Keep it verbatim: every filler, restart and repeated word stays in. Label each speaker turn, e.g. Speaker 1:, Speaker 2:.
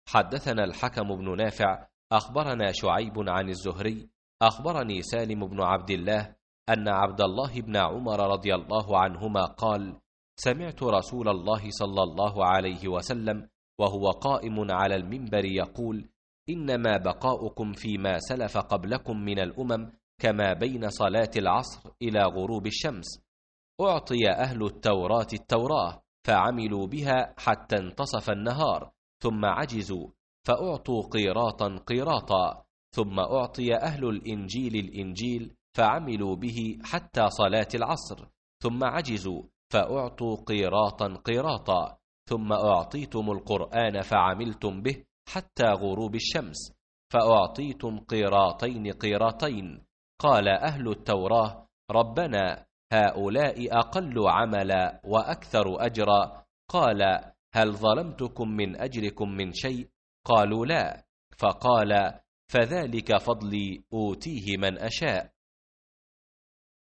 Speaker 1: حدثنا الحكم بن نافع أخبرنا شعيب عن الزهري أخبرني سالم بن عبد الله أن عبد الله بن عمر رضي الله عنهما قال: سمعت رسول الله صلى الله عليه وسلم وهو قائم على المنبر يقول: إنما بقاؤكم فيما سلف قبلكم من الأمم كما بين صلاة العصر إلى غروب الشمس. أعطي أهل التوراة التوراة فعملوا بها حتى انتصف النهار، ثم عجزوا فأعطوا قيراطا قيراطا، ثم أعطي أهل الإنجيل الإنجيل فعملوا به حتى صلاة العصر، ثم عجزوا فأعطوا قيراطا قيراطا، ثم أعطيتم القرآن فعملتم به حتى غروب الشمس، فأعطيتم قيراطين قيراطين. قال أهل التوراة: ربنا هؤلاء أقل عملا وأكثر أجرا. قال: هل ظلمتكم من أجركم من شيء؟ قالوا لا. فقال: فذلك فضلي أوتيه من أشاء.